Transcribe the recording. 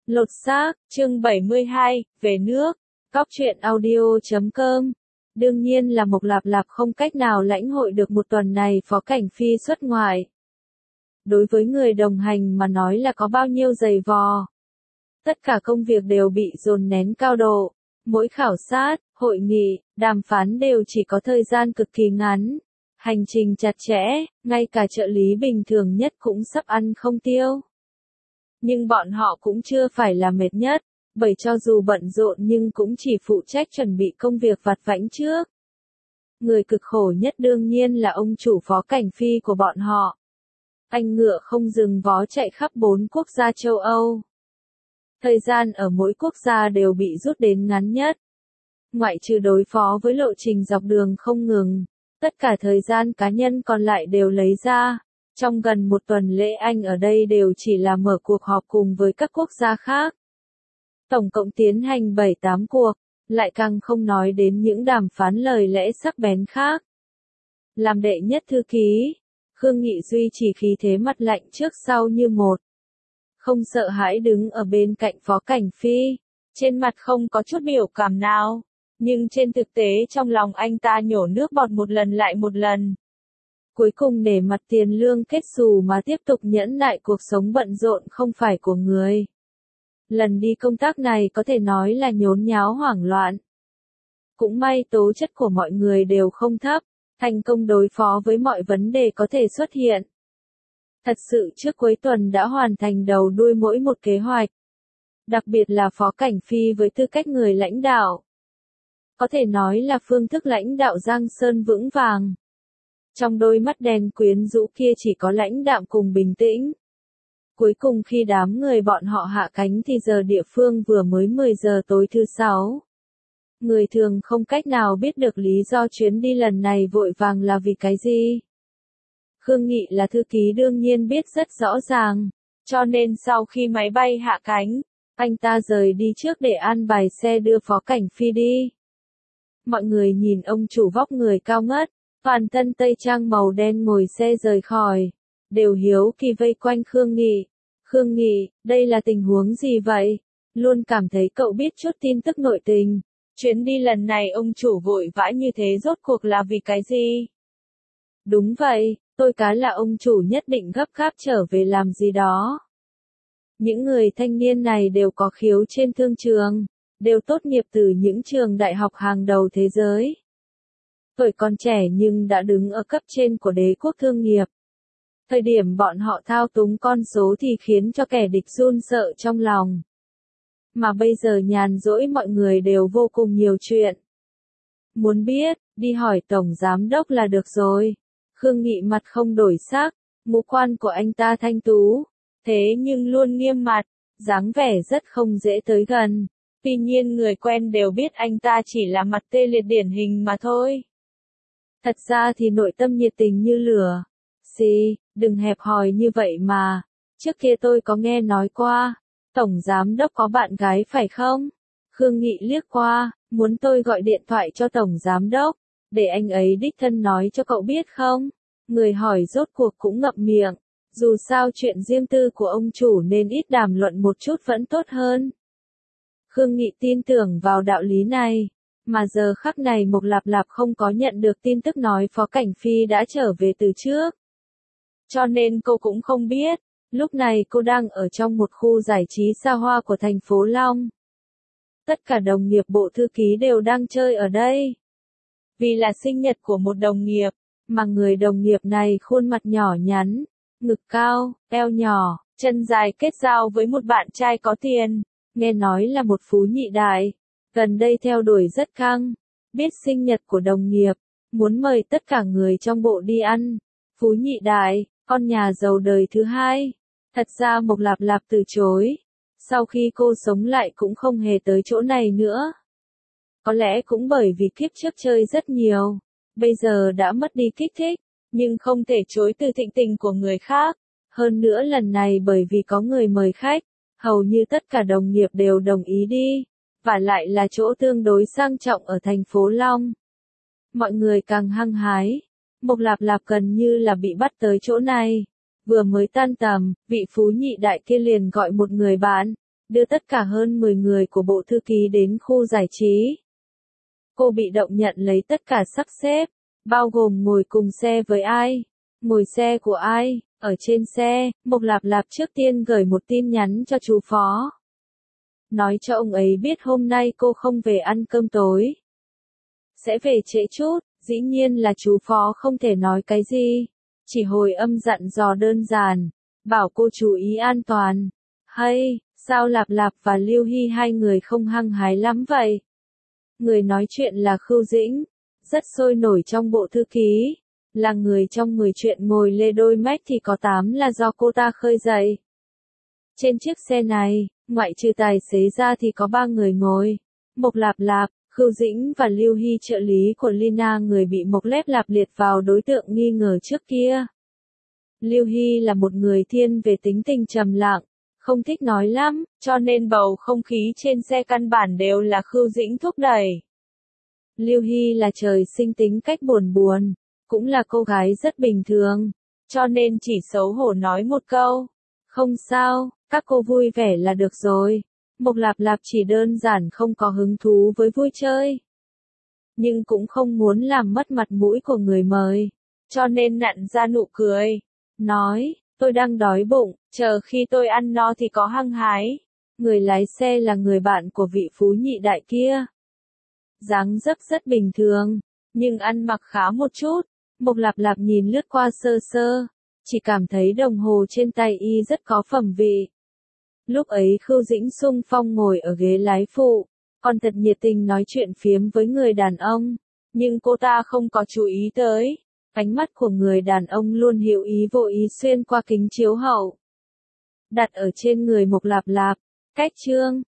Lột xác, chương 72, về nước. Cóc truyện audio.com. Đương nhiên là Mộc Lạp Lạp không cách nào lãnh hội được một tuần này Phó Cảnh Phi xuất ngoại. Đối với người đồng hành mà nói là có bao nhiêu dày vò. Tất cả công việc đều bị dồn nén cao độ. Mỗi khảo sát, hội nghị, đàm phán đều chỉ có thời gian cực kỳ ngắn. Hành trình chặt chẽ, ngay cả trợ lý bình thường nhất cũng sắp ăn không tiêu. Nhưng bọn họ cũng chưa phải là mệt nhất, bởi cho dù bận rộn nhưng cũng chỉ phụ trách chuẩn bị công việc vặt vãnh trước. Người cực khổ nhất đương nhiên là ông chủ Phó Cảnh Phi của bọn họ. Anh ngựa không dừng vó chạy khắp 4 quốc gia châu Âu. Thời gian ở mỗi quốc gia đều bị rút đến ngắn nhất. Ngoại trừ đối phó với lộ trình dọc đường không ngừng, tất cả thời gian cá nhân còn lại đều lấy ra. Trong gần một tuần lễ anh ở đây đều chỉ là mở cuộc họp cùng với các quốc gia khác. Tổng cộng tiến hành 7-8 cuộc, lại càng không nói đến những đàm phán lời lẽ sắc bén khác. Làm đệ nhất thư ký, Khương Nghị duy trì khí thế mặt lạnh trước sau như một. Không sợ hãi đứng ở bên cạnh Phó Cảnh Phi, trên mặt không có chút biểu cảm nào, nhưng trên thực tế trong lòng anh ta nhổ nước bọt một lần lại một lần. Cuối cùng để mặt tiền lương kết xù mà tiếp tục nhẫn nại cuộc sống bận rộn không phải của người. Lần đi công tác này có thể nói là nhốn nháo hoảng loạn. Cũng may tố chất của mọi người đều không thấp, thành công đối phó với mọi vấn đề có thể xuất hiện. Thật sự trước cuối tuần đã hoàn thành đầu đuôi mỗi một kế hoạch. Đặc biệt là Phó Cảnh Phi với tư cách người lãnh đạo. Có thể nói là phương thức lãnh đạo giang sơn vững vàng. Trong đôi mắt đen quyến rũ kia chỉ có lãnh đạm cùng bình tĩnh. Cuối cùng khi đám người bọn họ hạ cánh thì giờ địa phương vừa mới 10 giờ tối thứ 6. Người thường không cách nào biết được lý do chuyến đi lần này vội vàng là vì cái gì. Khương Nghị là thư ký đương nhiên biết rất rõ ràng, cho nên sau khi máy bay hạ cánh, anh ta rời đi trước để an bài xe đưa Phó Cảnh Phi đi. Mọi người nhìn ông chủ vóc người cao ngất, toàn thân tây trang màu đen ngồi xe rời khỏi, đều hiếu kỳ vây quanh Khương Nghị. Khương Nghị, đây là tình huống gì vậy? Luôn cảm thấy cậu biết chút tin tức nội tình. Chuyến đi lần này ông chủ vội vã như thế rốt cuộc là vì cái gì? Đúng vậy, tôi cá là ông chủ nhất định gấp gáp trở về làm gì đó. Những người thanh niên này đều có khiếu trên thương trường, đều tốt nghiệp từ những trường đại học hàng đầu thế giới. Tuổi còn trẻ nhưng đã đứng ở cấp trên của đế quốc thương nghiệp. Thời điểm bọn họ thao túng con số thì khiến cho kẻ địch run sợ trong lòng. Mà bây giờ nhàn rỗi mọi người đều vô cùng nhiều chuyện. Muốn biết, đi hỏi Tổng Giám Đốc là được rồi. Khương Nghị mặt không đổi sắc, ngũ quan của anh ta thanh tú, thế nhưng luôn nghiêm mặt, dáng vẻ rất không dễ tới gần. Tuy nhiên người quen đều biết anh ta chỉ là mặt tê liệt điển hình mà thôi. Thật ra thì nội tâm nhiệt tình như lửa. Xì, đừng hẹp hòi như vậy mà. Trước kia tôi có nghe nói qua, Tổng Giám Đốc có bạn gái phải không? Khương Nghị liếc qua, muốn tôi gọi điện thoại cho Tổng Giám Đốc, để anh ấy đích thân nói cho cậu biết không? Người hỏi rốt cuộc cũng ngậm miệng, dù sao chuyện riêng tư của ông chủ nên ít đàm luận một chút vẫn tốt hơn. Khương Nghị tin tưởng vào đạo lý này, mà giờ khắc này Mộc Lạp Lạp không có nhận được tin tức nói Phó Cảnh Phi đã trở về từ trước. Cho nên cô cũng không biết, lúc này cô đang ở trong một khu giải trí xa hoa của thành phố Long. Tất cả đồng nghiệp bộ thư ký đều đang chơi ở đây. Vì là sinh nhật của một đồng nghiệp, mà người đồng nghiệp này khuôn mặt nhỏ nhắn, ngực cao, eo nhỏ, chân dài kết giao với một bạn trai có tiền, nghe nói là một phú nhị đại, gần đây theo đuổi rất căng, biết sinh nhật của đồng nghiệp, muốn mời tất cả người trong bộ đi ăn. Phú nhị đại, con nhà giàu đời thứ hai. Thật ra Mộc Lạp Lạp từ chối. Sau khi cô sống lại cũng không hề tới chỗ này nữa. Có lẽ cũng bởi vì kiếp trước chơi rất nhiều. Bây giờ đã mất đi kích thích. Nhưng không thể chối từ thịnh tình của người khác. Hơn nữa lần này bởi vì có người mời khách. Hầu như tất cả đồng nghiệp đều đồng ý đi. Và lại là chỗ tương đối sang trọng ở thành phố Long. Mọi người càng hăng hái. Mộc Lạp Lạp gần như là bị bắt tới chỗ này. Vừa mới tan tầm, vị phú nhị đại kia liền gọi một người bạn, đưa tất cả hơn 10 người của bộ thư ký đến khu giải trí. Cô bị động nhận lấy tất cả sắp xếp, bao gồm ngồi cùng xe với ai, ngồi xe của ai. Ở trên xe, Mộc Lạp Lạp trước tiên gửi một tin nhắn cho chú phó. Nói cho ông ấy biết hôm nay cô không về ăn cơm tối. Sẽ về trễ chút, dĩ nhiên là chú phó không thể nói cái gì. Chỉ hồi âm dặn dò đơn giản, bảo cô chú ý an toàn. Hay, sao Lạp Lạp và Lưu Hy hai người không hăng hái lắm vậy? Người nói chuyện là Khưu Dĩnh, rất sôi nổi trong bộ thư ký. Là người trong 10 chuyện ngồi lê đôi mách thì có 8 là do cô ta khơi dậy. Trên chiếc xe này, ngoại trừ tài xế ra thì có 3 người ngồi. Mộc Lạp Lạp, Khưu Dĩnh và Lưu Hy trợ lý của Lina, người bị Mộc Lép Lạp liệt vào đối tượng nghi ngờ trước kia. Lưu Hy là một người thiên về tính tình trầm lặng, không thích nói lắm, cho nên bầu không khí trên xe căn bản đều là Khưu Dĩnh thúc đẩy. Lưu Hy là trời sinh tính cách buồn buồn, cũng là cô gái rất bình thường, cho nên chỉ xấu hổ nói một câu. Không sao, các cô vui vẻ là được rồi. Mộc Lạp Lạp chỉ đơn giản không có hứng thú với vui chơi. Nhưng cũng không muốn làm mất mặt mũi của người mời, cho nên nặn ra nụ cười. Nói, tôi đang đói bụng, chờ khi tôi ăn no thì có hăng hái. Người lái xe là người bạn của vị phú nhị đại kia. Dáng dấp rất bình thường, nhưng ăn mặc khá một chút. Mộc Lạp Lạp nhìn lướt qua sơ sơ, chỉ cảm thấy đồng hồ trên tay y rất có phẩm vị. Lúc ấy Khưu Dĩnh xung phong ngồi ở ghế lái phụ, còn thật nhiệt tình nói chuyện phiếm với người đàn ông, nhưng cô ta không có chú ý tới. Ánh mắt của người đàn ông luôn hữu ý vô ý xuyên qua kính chiếu hậu, đặt ở trên người Mộc Lạp Lạp. Cách chương